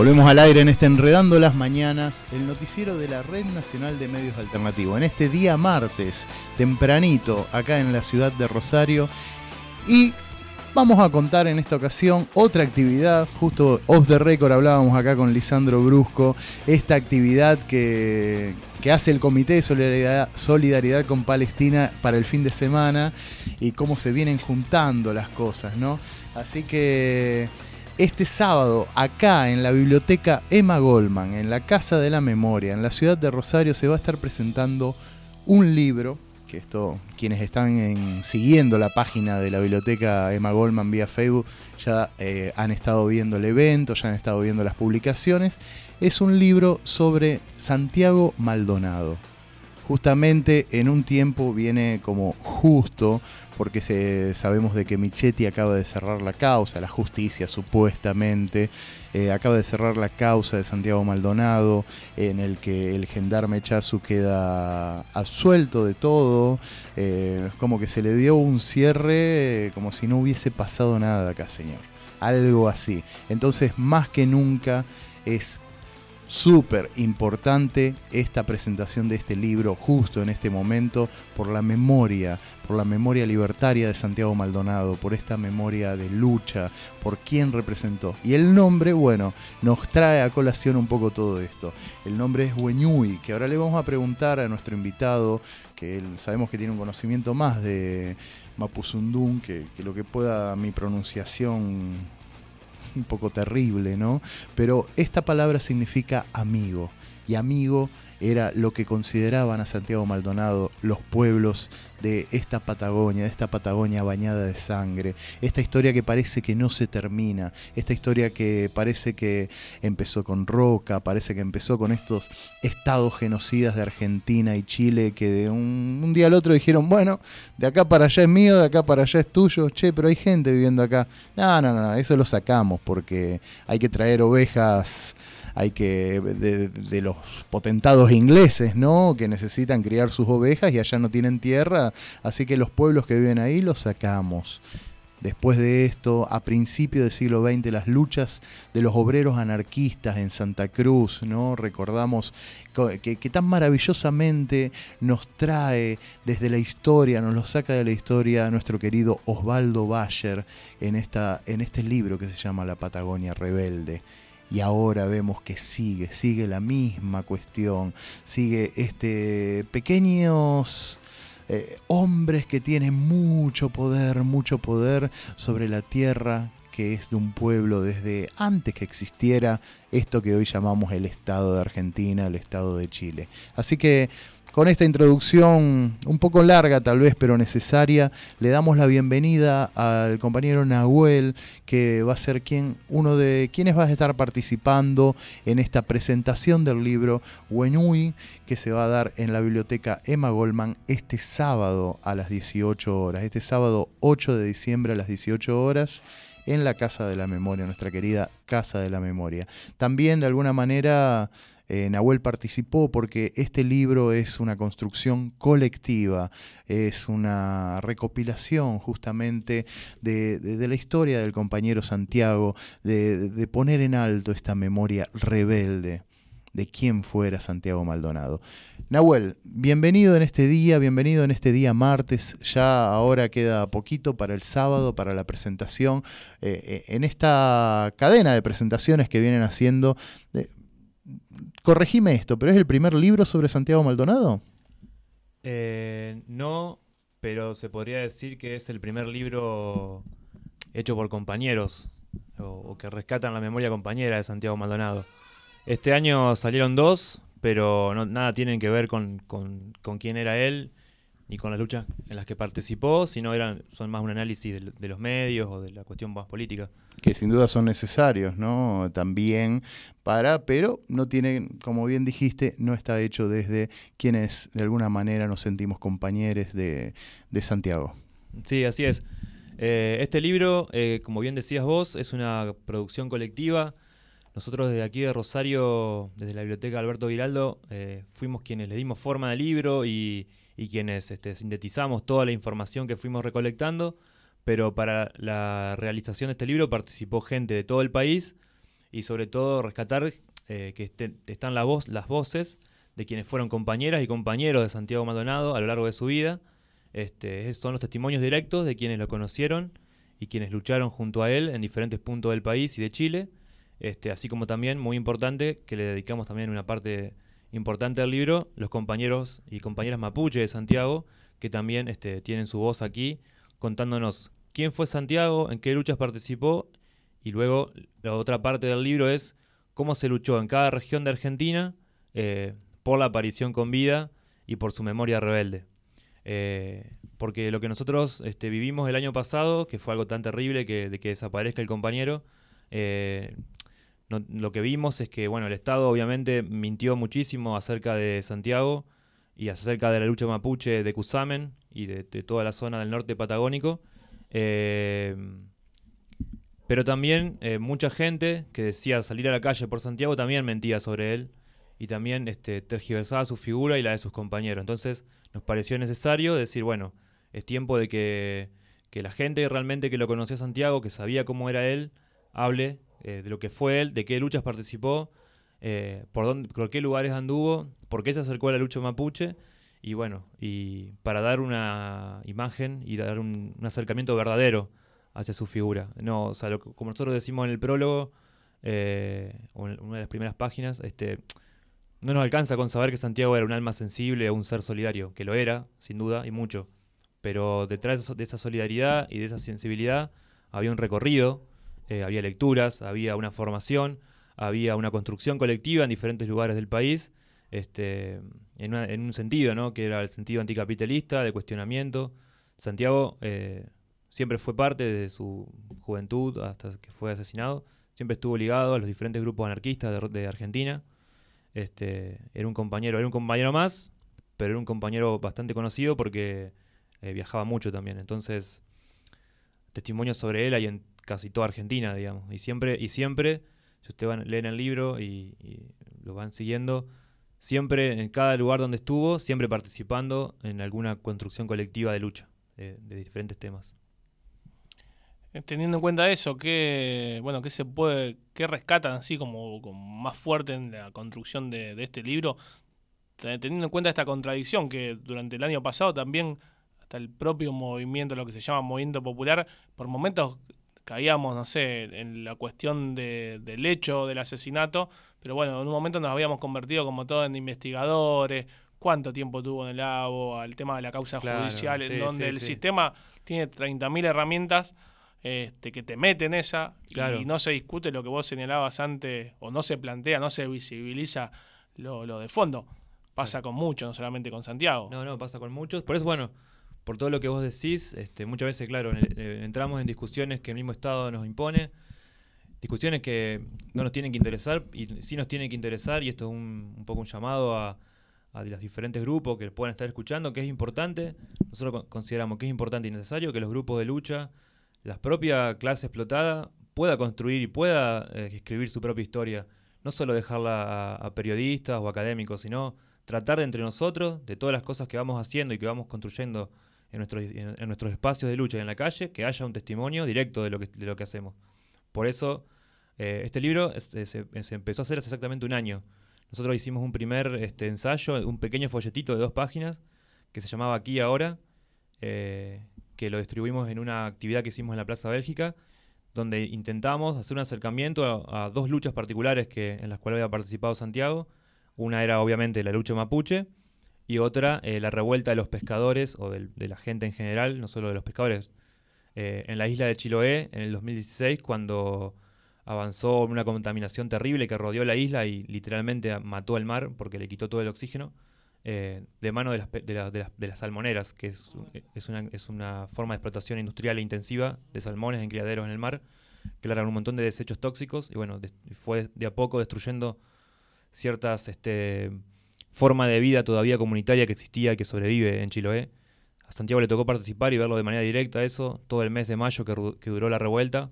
Volvemos al aire en este Enredando las Mañanas, el noticiero de la Red Nacional de Medios Alternativos. En este día martes, tempranito, acá en la ciudad de Rosario. Y vamos a contar en esta ocasión otra actividad. Justo off the record hablábamos acá con Lisandro Brusco. Esta actividad que hace el Comité de Solidaridad con Palestina para el fin de semana. Y cómo se vienen juntando las cosas, ¿no? Así que este sábado, acá en la biblioteca Emma Goldman, en la Casa de la Memoria, en la ciudad de Rosario, se va a estar presentando un libro, que esto, quienes están siguiendo la página de la biblioteca Emma Goldman vía Facebook, ya han estado viendo el evento, ya han estado viendo las publicaciones. Es un libro sobre Santiago Maldonado. Justamente en un tiempo viene como justo, porque sabemos de que Michetti acaba de cerrar la causa, la justicia supuestamente, acaba de cerrar la causa de Santiago Maldonado, en el que el gendarme Chazu queda absuelto de todo, como que se le dio un cierre, como si no hubiese pasado nada acá, señor. Algo así. Entonces, más que nunca, es súper importante esta presentación de este libro justo en este momento por la memoria libertaria de Santiago Maldonado, por esta memoria de lucha, por quién representó. Y el nombre, bueno, nos trae a colación un poco todo esto. El nombre es Weñuy, que ahora le vamos a preguntar a nuestro invitado, que él sabemos que tiene un conocimiento más de Mapuzungún, que lo que pueda mi pronunciación un poco terrible, ¿no? Pero esta palabra significa amigo, y amigo era lo que consideraban a Santiago Maldonado los pueblos de esta Patagonia bañada de sangre, esta historia que parece que no se termina, esta historia que parece que empezó con Roca, parece que empezó con estos estados genocidas de Argentina y Chile que de un día al otro dijeron, bueno, de acá para allá es mío, de acá para allá es tuyo, che, pero hay gente viviendo acá. No, eso lo sacamos porque hay que traer ovejas, de los potentados ingleses, ¿no? Que necesitan criar sus ovejas y allá no tienen tierra, así que los pueblos que viven ahí los sacamos. Después de esto, a principios del siglo XX, las luchas de los obreros anarquistas en Santa Cruz, ¿no? Recordamos que tan maravillosamente nos trae desde la historia, nos lo saca de la historia nuestro querido Osvaldo Bayer en este libro que se llama La Patagonia Rebelde. Y ahora vemos que sigue la misma cuestión, sigue pequeños hombres que tienen mucho poder sobre la tierra que es de un pueblo desde antes que existiera esto que hoy llamamos el Estado de Argentina, el Estado de Chile. Así que con esta introducción un poco larga tal vez, pero necesaria, le damos la bienvenida al compañero Nahuel, que va a ser uno de quienes va a estar participando en esta presentación del libro Weñuy, que se va a dar en la biblioteca Emma Goldman este sábado a las 18 horas, este sábado 8 de diciembre a las 18 horas, en la Casa de la Memoria, nuestra querida Casa de la Memoria. También, de alguna manera, Nahuel participó porque este libro es una construcción colectiva, es una recopilación justamente de la historia del compañero Santiago, de poner en alto esta memoria rebelde de quién fuera Santiago Maldonado. Nahuel, bienvenido en este día martes, ya ahora queda poquito para el sábado, para la presentación, en esta cadena de presentaciones que vienen haciendo. Corregime esto, ¿pero es el primer libro sobre Santiago Maldonado? No, pero se podría decir que es el primer libro hecho por compañeros o que rescatan la memoria compañera de Santiago Maldonado. Este año salieron 2, pero nada tienen que ver con quién era él ni con las luchas en las que participó, sino son más un análisis de los medios o de la cuestión más política. Que sin duda son necesarios, ¿no? También pero no tienen, como bien dijiste, no está hecho desde quienes de alguna manera nos sentimos compañeros de Santiago. Sí, así es. Este libro, como bien decías vos, es una producción colectiva. Nosotros desde aquí de Rosario, desde la Biblioteca Alberto Giraldo, fuimos quienes le dimos forma al libro y quienes sintetizamos toda la información que fuimos recolectando, pero para la realización de este libro participó gente de todo el país y sobre todo rescatar que están las voces de quienes fueron compañeras y compañeros de Santiago Maldonado a lo largo de su vida. Son los testimonios directos de quienes lo conocieron y quienes lucharon junto a él en diferentes puntos del país y de Chile. Así como también, muy importante, que le dedicamos también una parte importante del libro, los compañeros y compañeras mapuche de Santiago, que también tienen su voz aquí, contándonos quién fue Santiago, en qué luchas participó, y luego la otra parte del libro es cómo se luchó en cada región de Argentina por la aparición con vida y por su memoria rebelde. Porque lo que nosotros vivimos el año pasado, que fue algo tan terrible de que desaparezca el compañero, lo que vimos es que el Estado obviamente mintió muchísimo acerca de Santiago y acerca de la lucha mapuche de Cusamen y de toda la zona del norte patagónico. Pero también mucha gente que decía salir a la calle por Santiago también mentía sobre él y también tergiversaba su figura y la de sus compañeros. Entonces nos pareció necesario decir, es tiempo de que la gente realmente que lo conocía a Santiago, que sabía cómo era él, hable de lo que fue él, de qué luchas participó, por qué lugares anduvo, por qué se acercó a la lucha mapuche, y para dar una imagen y dar un acercamiento verdadero hacia su figura. No, como nosotros decimos en el prólogo, o en una de las primeras páginas, no nos alcanza con saber que Santiago era un alma sensible o un ser solidario, que lo era, sin duda, y mucho. Pero detrás de esa solidaridad y de esa sensibilidad había un recorrido, había lecturas, había una formación, había una construcción colectiva en diferentes lugares del país, en un sentido, ¿no? Que era el sentido anticapitalista, de cuestionamiento. Santiago siempre fue parte de su juventud hasta que fue asesinado, siempre estuvo ligado a los diferentes grupos anarquistas de Argentina. Era un compañero más, pero era un compañero bastante conocido porque viajaba mucho también. Entonces, testimonios sobre él hay en casi toda Argentina, digamos. Y siempre, si ustedes leen el libro y lo van siguiendo, siempre en cada lugar donde estuvo, siempre participando en alguna construcción colectiva de lucha de diferentes temas. Teniendo en cuenta eso, ¿qué rescatan así como más fuerte en la construcción de este libro? Teniendo en cuenta esta contradicción que durante el año pasado también hasta el propio movimiento, lo que se llama movimiento popular, por momentos caíamos, no sé, en la cuestión del hecho del asesinato, pero en un momento nos habíamos convertido como todos en investigadores. ¿Cuánto tiempo tuvo en el ABO? Al tema de la causa judicial, en donde el sistema tiene 30.000 herramientas que te meten esa, claro, y no se discute lo que vos señalabas antes, o no se plantea, no se visibiliza lo de fondo. Pasa con muchos, no solamente con Santiago. No, pasa con muchos. Por eso, por todo lo que vos decís, muchas veces, claro, entramos en discusiones que el mismo Estado nos impone, discusiones que no nos tienen que interesar, y sí nos tienen que interesar, y esto es un poco un llamado a los diferentes grupos que puedan estar escuchando, que es importante. Nosotros consideramos que es importante y necesario que los grupos de lucha, la propia clase explotada, pueda construir y pueda escribir su propia historia. No solo dejarla a periodistas o académicos, sino tratar de entre nosotros, de todas las cosas que vamos haciendo y que vamos construyendo en nuestros espacios de lucha y en la calle, que haya un testimonio directo de lo que hacemos. Por eso, este libro se empezó a hacer hace exactamente un año. Nosotros hicimos un primer ensayo, un pequeño folletito de 2 páginas, que se llamaba Aquí y Ahora, que lo distribuimos en una actividad que hicimos en la Plaza Bélgica, donde intentamos hacer un acercamiento a 2 luchas particulares en las cuales había participado Santiago. Una era obviamente la lucha mapuche y otra la revuelta de los pescadores o de la gente en general, no solo de los pescadores, en la isla de Chiloé en el 2016, cuando avanzó una contaminación terrible que rodeó la isla y literalmente mató al mar porque le quitó todo el oxígeno, de mano de las salmoneras, que es una forma de explotación industrial e intensiva de salmones en criaderos en el mar, que largan un montón de desechos tóxicos y fue de a poco destruyendo ciertas forma de vida todavía comunitaria que existía y que sobrevive en Chiloé. A Santiago le tocó participar y verlo de manera directa eso, todo el mes de mayo que duró la revuelta.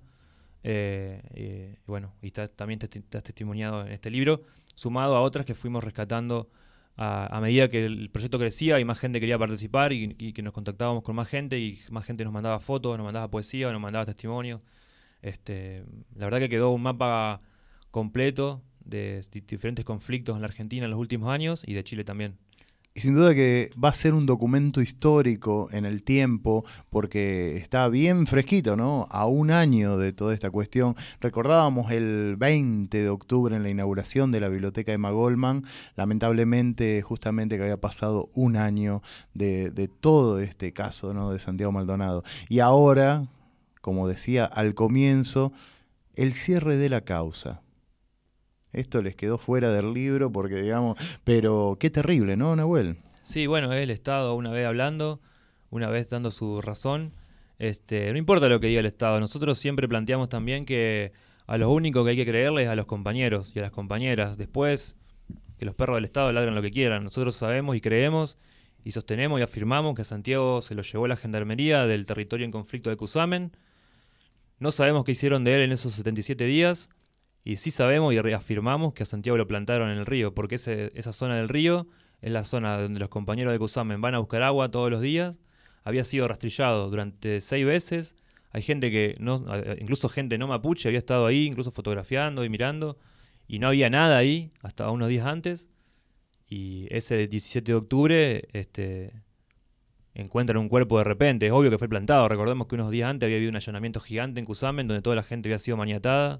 Y también está testimoniado en este libro, sumado a otras que fuimos rescatando a medida que el proyecto crecía y más gente quería participar y que nos contactábamos con más gente y más gente nos mandaba fotos, nos mandaba poesía, nos mandaba testimonios. La verdad que quedó un mapa completo de diferentes conflictos en la Argentina en los últimos años y de Chile también. Y sin duda que va a ser un documento histórico en el tiempo, porque está bien fresquito, ¿no? A un año de toda esta cuestión. Recordábamos el 20 de octubre en la inauguración de la biblioteca Emma Goldman, lamentablemente justamente que había pasado un año de todo este caso, ¿no? De Santiago Maldonado. Y ahora, como decía al comienzo, el cierre de la causa. Esto les quedó fuera del libro porque, digamos, pero qué terrible, ¿no, Nahuel? Sí, bueno, es el Estado una vez hablando, una vez dando su razón. No importa lo que diga el Estado, nosotros siempre planteamos también que a lo único que hay que creerle es a los compañeros y a las compañeras. Después, que los perros del Estado ladren lo que quieran. Nosotros sabemos y creemos y sostenemos y afirmamos que a Santiago se lo llevó la gendarmería del territorio en conflicto de Cusamen. No sabemos qué hicieron de él en esos 77 días. Y sí sabemos y reafirmamos que a Santiago lo plantaron en el río, porque esa zona del río es la zona donde los compañeros de Cusamen van a buscar agua todos los días. Había sido rastrillado durante 6 veces. Hay gente que, incluso gente no mapuche, había estado ahí, incluso fotografiando y mirando, y no había nada ahí hasta unos días antes. Y ese 17 de octubre encuentran un cuerpo de repente. Es obvio que fue plantado. Recordemos que unos días antes había habido un allanamiento gigante en Cusamen, donde toda la gente había sido maniatada.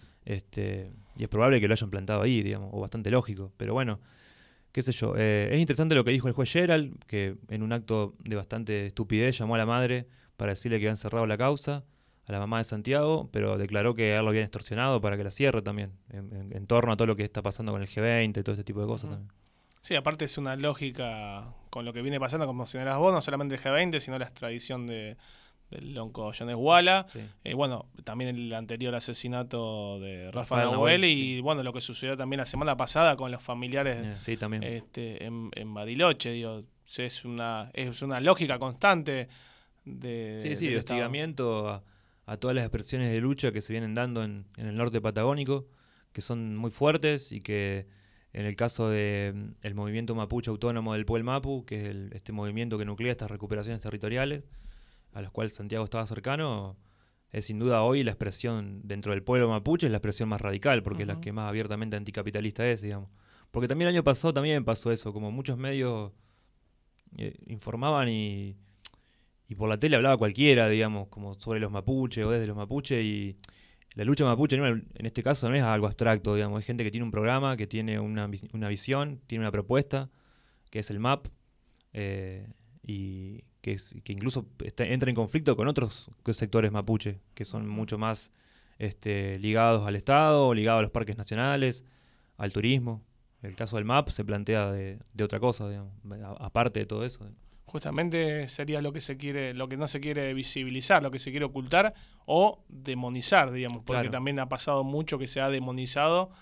Y es probable que lo hayan plantado ahí, digamos, o bastante lógico. Pero bueno, qué sé yo. Es interesante lo que dijo el juez Gerald, que en un acto de bastante estupidez llamó a la madre para decirle que habían cerrado la causa, a la mamá de Santiago, pero declaró que a él lo habían extorsionado para que la cierre también, en torno a todo lo que está pasando con el G20 y todo ese tipo de cosas también. Sí, aparte es una lógica con lo que viene pasando, como señalás vos, no solamente el G20, sino la extradición del lonco Jones Walla, sí. Bueno, también el anterior asesinato de Rafael Nahuel y sí. Bueno, lo que sucedió también la semana pasada con los familiares sí, también. En Bariloche, digo, es una lógica constante de hostigamiento a todas las expresiones de lucha que se vienen dando en el norte patagónico, que son muy fuertes y que en el caso del movimiento mapuche autónomo del Pueblo Mapu, que es este movimiento que nuclea estas recuperaciones territoriales, a los cuales Santiago estaba cercano, es sin duda hoy la expresión dentro del pueblo mapuche, es la expresión más radical, porque es la que más abiertamente anticapitalista es, digamos. Porque también el año pasado también pasó eso, como muchos medios informaban y por la tele hablaba cualquiera, digamos, como sobre los mapuches o desde los mapuches, y la lucha mapuche en este caso no es algo abstracto, digamos, es gente que tiene un programa, que tiene una visión, tiene una propuesta, que es el MAP, y que incluso entra en conflicto con otros sectores mapuche, que son mucho más ligados al Estado, ligados a los parques nacionales, al turismo. El caso del MAP se plantea de otra cosa, digamos, aparte de todo eso. Justamente sería lo que no se quiere visibilizar, lo que se quiere ocultar o demonizar, digamos, porque claro. También ha pasado mucho que se ha demonizado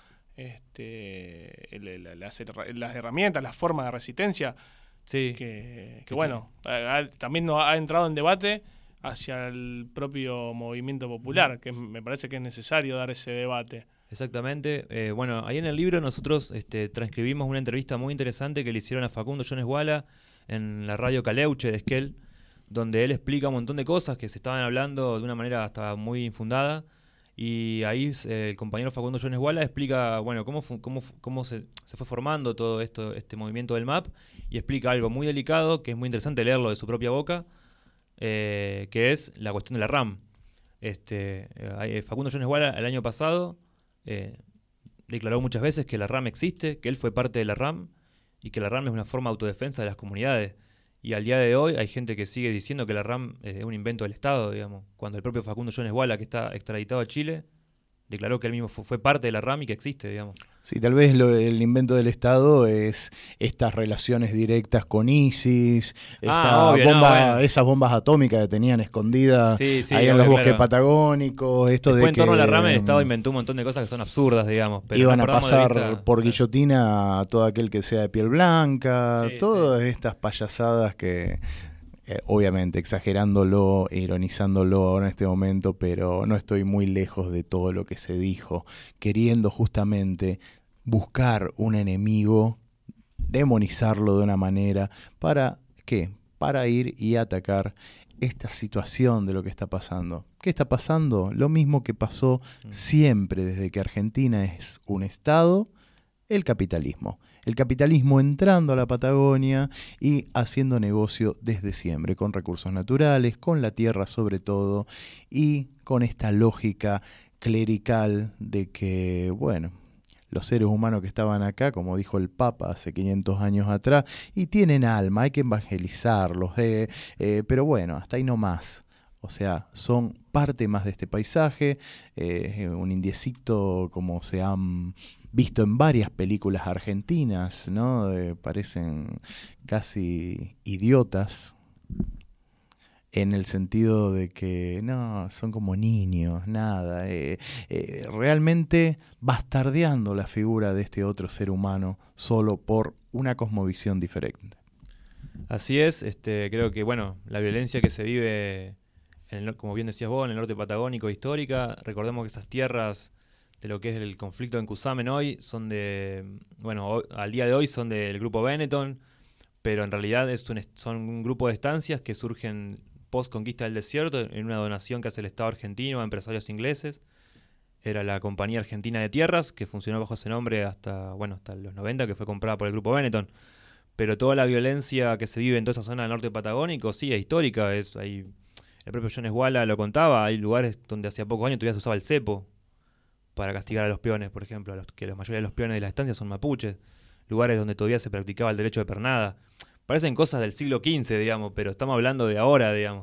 las herramientas, las formas de resistencia. Sí. Que bueno, también ha entrado en debate hacia el propio movimiento popular, que me parece que es necesario dar ese debate. Exactamente. Bueno, ahí en el libro nosotros transcribimos una entrevista muy interesante que le hicieron a Facundo Jones Walla en la radio Caleuche de Esquel, donde él explica un montón de cosas que se estaban hablando de una manera hasta muy infundada. Y ahí el compañero Facundo Jones Walla explica, bueno, cómo se fue formando todo este movimiento del MAP, y explica algo muy delicado, que es muy interesante leerlo de su propia boca, que es la cuestión de la RAM. Facundo Jones Walla el año pasado declaró muchas veces que la RAM existe, que él fue parte de la RAM, y que la RAM es una forma de autodefensa de las comunidades. Y al día de hoy hay gente que sigue diciendo que la RAM es un invento del Estado, digamos, cuando el propio Facundo Jones Walla, que está extraditado a Chile, declaró que él mismo fue parte de la RAM y que existe, digamos. Sí, tal vez el invento del Estado es estas relaciones directas con ISIS, esas bombas atómicas que tenían escondidas ahí en los bosques patagónicos. En torno a la RAM el Estado inventó un montón de cosas que son absurdas, digamos. Pero iban a pasar por guillotina a todo aquel que sea de piel blanca, todas estas payasadas que... obviamente exagerándolo, ironizándolo ahora en este momento, pero no estoy muy lejos de todo lo que se dijo, queriendo justamente buscar un enemigo, demonizarlo de una manera, ¿para qué? Para ir y atacar esta situación de lo que está pasando. ¿Qué está pasando? Lo mismo que pasó siempre desde que Argentina es un Estado, el capitalismo. El capitalismo entrando a la Patagonia y haciendo negocio desde siempre, con recursos naturales, con la tierra sobre todo, y con esta lógica clerical de que, bueno, los seres humanos que estaban acá, como dijo el Papa hace 500 años atrás, y tienen alma, hay que evangelizarlos, pero bueno, hasta ahí no más. O sea, son parte más de este paisaje, un indiecito como se han visto en varias películas argentinas, ¿no? Parecen casi idiotas, en el sentido de que no, son como niños, nada, realmente bastardeando la figura de este otro ser humano solo por una cosmovisión diferente. Así es, creo que bueno, la violencia que se vive, como bien decías vos, en el norte patagónico histórica, recordemos que esas tierras de lo que es el conflicto en Cusamen hoy son al día de hoy son del grupo Benetton, pero en realidad son un grupo de estancias que surgen post-conquista del desierto en una donación que hace el Estado argentino a empresarios ingleses. Era la Compañía Argentina de Tierras, que funcionó bajo ese nombre hasta los 90, que fue comprada por el grupo Benetton. Pero toda la violencia que se vive en toda esa zona del norte patagónico, sí, es histórica. El propio John Esguala lo contaba, hay lugares donde hacía pocos años todavía se usaba el cepo para castigar a los peones, por ejemplo, que la mayoría de los peones de las estancias son mapuches. Lugares donde todavía se practicaba el derecho de pernada. Parecen cosas del siglo XV, digamos, pero estamos hablando de ahora, digamos.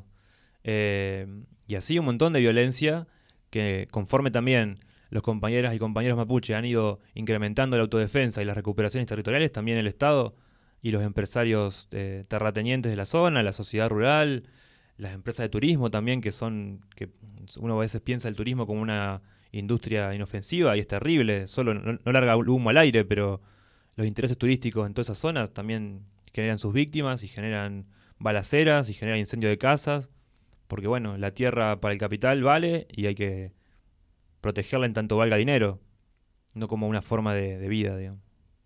Y así un montón de violencia que conforme también los compañeras y compañeros mapuche han ido incrementando la autodefensa y las recuperaciones territoriales, también el Estado y los empresarios terratenientes de la zona, la sociedad rural, las empresas de turismo también, que uno a veces piensa el turismo como una industria inofensiva y es terrible, solo no larga humo al aire, pero los intereses turísticos en todas esas zonas también generan sus víctimas y generan balaceras y generan incendio de casas, porque bueno, la tierra para el capital vale y hay que protegerla en tanto valga dinero, no como una forma de vida, digamos.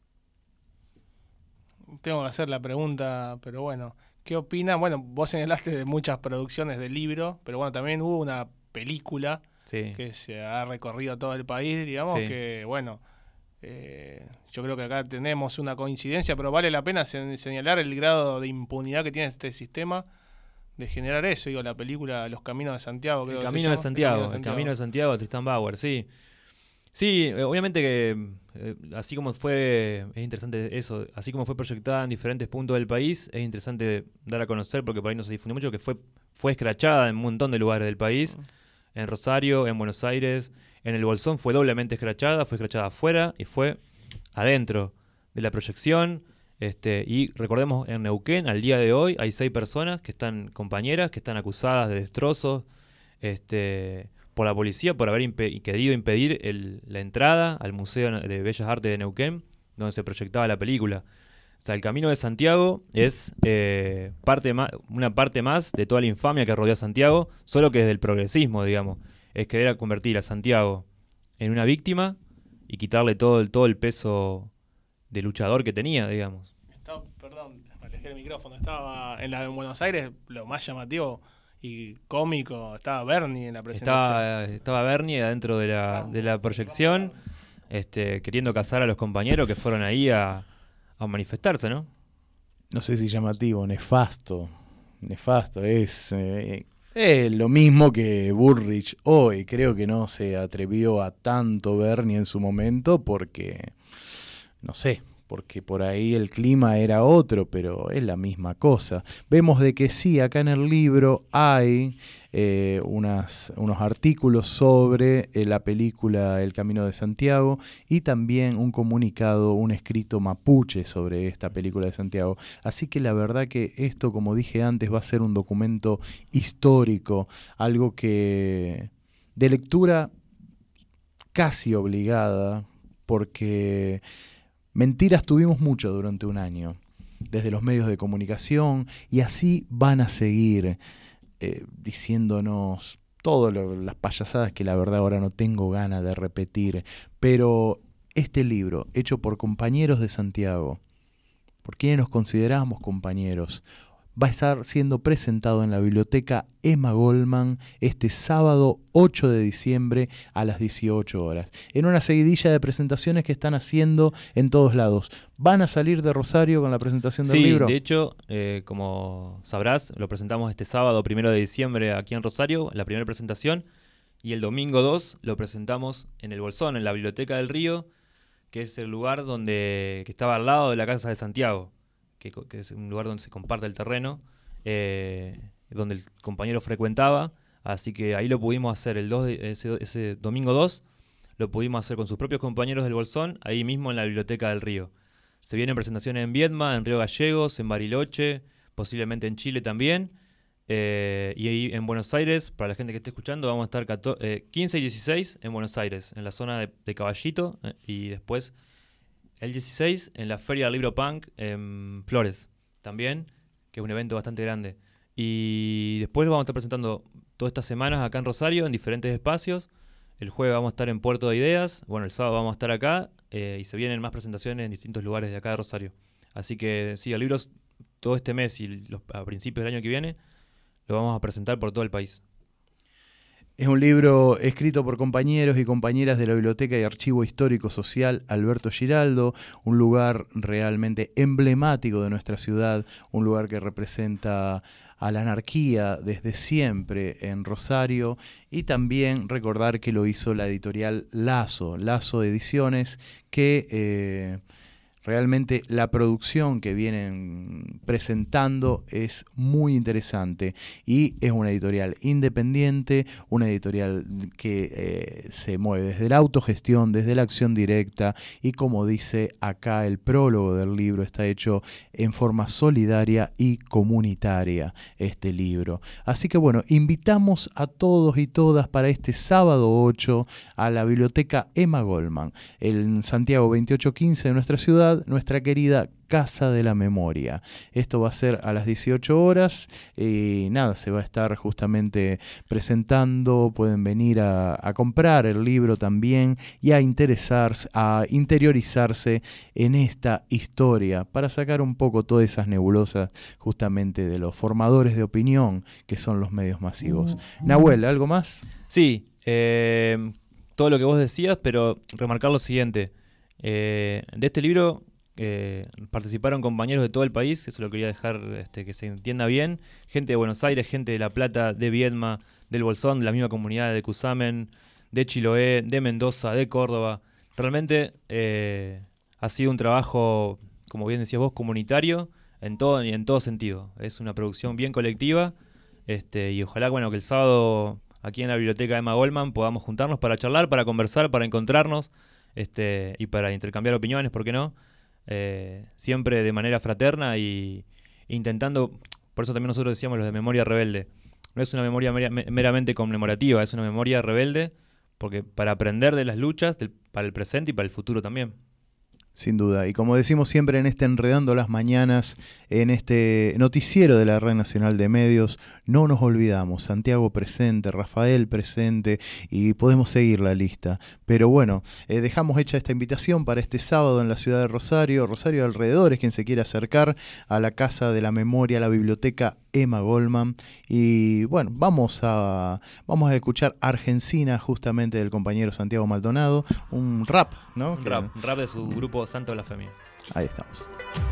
Tengo que hacer la pregunta, pero bueno, ¿qué opina? Bueno, vos señalaste de muchas producciones de libros, pero bueno, también hubo una película que se ha recorrido todo el país, digamos, que bueno, yo creo que acá tenemos una coincidencia, pero vale la pena señalar el grado de impunidad que tiene este sistema de generar eso. Digo, la película Los Caminos de Santiago, creo El Camino de Santiago, de Tristan Bauer, sí. Sí, obviamente que así como es interesante eso, así como fue proyectada en diferentes puntos del país, es interesante dar a conocer, porque por ahí no se difunde mucho, que fue escrachada en un montón de lugares del país, en Rosario, en Buenos Aires, en el Bolsón fue doblemente escrachada, fue escrachada afuera y fue adentro de la proyección. Y recordemos, en Neuquén, al día de hoy, hay 6 personas compañeras, que están acusadas de destrozos por la policía por haber querido impedir la entrada al Museo de Bellas Artes de Neuquén, donde se proyectaba la película. O sea, el Camino de Santiago es una parte más de toda la infamia que rodea a Santiago, solo que desde el progresismo, digamos. Es querer convertir a Santiago en una víctima y quitarle todo el peso de luchador que tenía, digamos. Perdón, me alejé el micrófono. Estaba en la de Buenos Aires, lo más llamativo y cómico, estaba Bernie en la presentación. Estaba Bernie adentro de la proyección, queriendo cazar a los compañeros que fueron ahí a manifestarse, ¿no? No sé si llamativo, nefasto. Es lo mismo que Bullrich hoy. Creo que no se atrevió a tanto Bernie en su momento porque, no sé, porque por ahí el clima era otro, pero es la misma cosa. Vemos de que sí, acá en el libro hay unos artículos sobre la película El Camino de Santiago y también un comunicado, un escrito mapuche sobre esta película de Santiago. Así que la verdad que esto, como dije antes, va a ser un documento histórico, algo que de lectura casi obligada, porque mentiras tuvimos mucho durante un año, desde los medios de comunicación, y así van a seguir diciéndonos todas las payasadas que la verdad ahora no tengo ganas de repetir. Pero este libro, hecho por compañeros de Santiago, por quienes nos consideramos compañeros, va a estar siendo presentado en la biblioteca Emma Goldman este sábado 8 de diciembre a las 18 horas, en una seguidilla de presentaciones que están haciendo en todos lados. ¿Van a salir de Rosario con la presentación del libro? Sí, de hecho, como sabrás, lo presentamos este sábado 1 de diciembre aquí en Rosario, la primera presentación, y el domingo 2 lo presentamos en el Bolsón, en la Biblioteca del Río, que es el lugar que estaba al lado de la Casa de Santiago, que es un lugar donde se comparte el terreno, donde el compañero frecuentaba, así que ahí lo pudimos hacer ese domingo 2, lo pudimos hacer con sus propios compañeros del Bolsón, ahí mismo en la Biblioteca del Río. Se vienen presentaciones en Viedma, en Río Gallegos, en Bariloche, posiblemente en Chile también, y ahí en Buenos Aires, para la gente que esté escuchando, vamos a estar 15 y 16 en Buenos Aires, en la zona de Caballito, y después el 16 en la Feria del Libro Punk en Flores, también, que es un evento bastante grande. Y después lo vamos a estar presentando todas estas semanas acá en Rosario, en diferentes espacios. El jueves vamos a estar en Puerto de Ideas, bueno, el sábado vamos a estar acá, y se vienen más presentaciones en distintos lugares de acá de Rosario. Así que sí, el libro todo este mes y a principios del año que viene lo vamos a presentar por todo el país. Es un libro escrito por compañeros y compañeras de la Biblioteca y Archivo Histórico Social Alberto Giraldo, un lugar realmente emblemático de nuestra ciudad, un lugar que representa a la anarquía desde siempre en Rosario, y también recordar que lo hizo la editorial Lazo Ediciones, que realmente la producción que vienen presentando es muy interesante y es una editorial independiente, una editorial que se mueve desde la autogestión, desde la acción directa, y como dice acá el prólogo del libro, está hecho en forma solidaria y comunitaria este libro. Así que bueno, invitamos a todos y todas para este sábado 8 a la Biblioteca Emma Goldman, en Santiago 2815 de nuestra ciudad, nuestra querida Casa de la Memoria. Esto va a ser a las 18 horas y nada, se va a estar justamente presentando. Pueden venir a comprar el libro también y a interesarse, a interiorizarse en esta historia para sacar un poco todas esas nebulosas justamente de los formadores de opinión que son los medios masivos. Nahuel, ¿algo más? Sí, todo lo que vos decías, pero remarcar lo siguiente. De este libro participaron compañeros de todo el país, eso lo quería dejar que se entienda bien, gente de Buenos Aires, gente de La Plata, de Viedma, del Bolsón, de la misma comunidad de Cusamen, de Chiloé, de Mendoza, de Córdoba. Realmente ha sido un trabajo, como bien decías vos, comunitario en todo sentido. Es una producción bien colectiva, y ojalá que el sábado aquí en la biblioteca Emma Goldman podamos juntarnos para charlar, para conversar, para encontrarnos, y para intercambiar opiniones, ¿por qué no? Siempre de manera fraterna y intentando, por eso también nosotros decíamos lo de memoria rebelde. No es una memoria meramente conmemorativa, es una memoria rebelde porque para aprender de las luchas para el presente y para el futuro también. Sin duda, y como decimos siempre en Enredando las Mañanas, en este noticiero de la Red Nacional de Medios, no nos olvidamos, Santiago presente, Rafael presente, y podemos seguir la lista. Pero bueno, dejamos hecha esta invitación para este sábado en la ciudad de Rosario, Rosario alrededores, quien se quiera acercar a la Casa de la Memoria, a la Biblioteca Emma Goldman. Y bueno, vamos a escuchar Argentina, justamente del compañero Santiago Maldonado, un rap, ¿no? Un rap de su grupo Santa Blasfemia. Ahí estamos.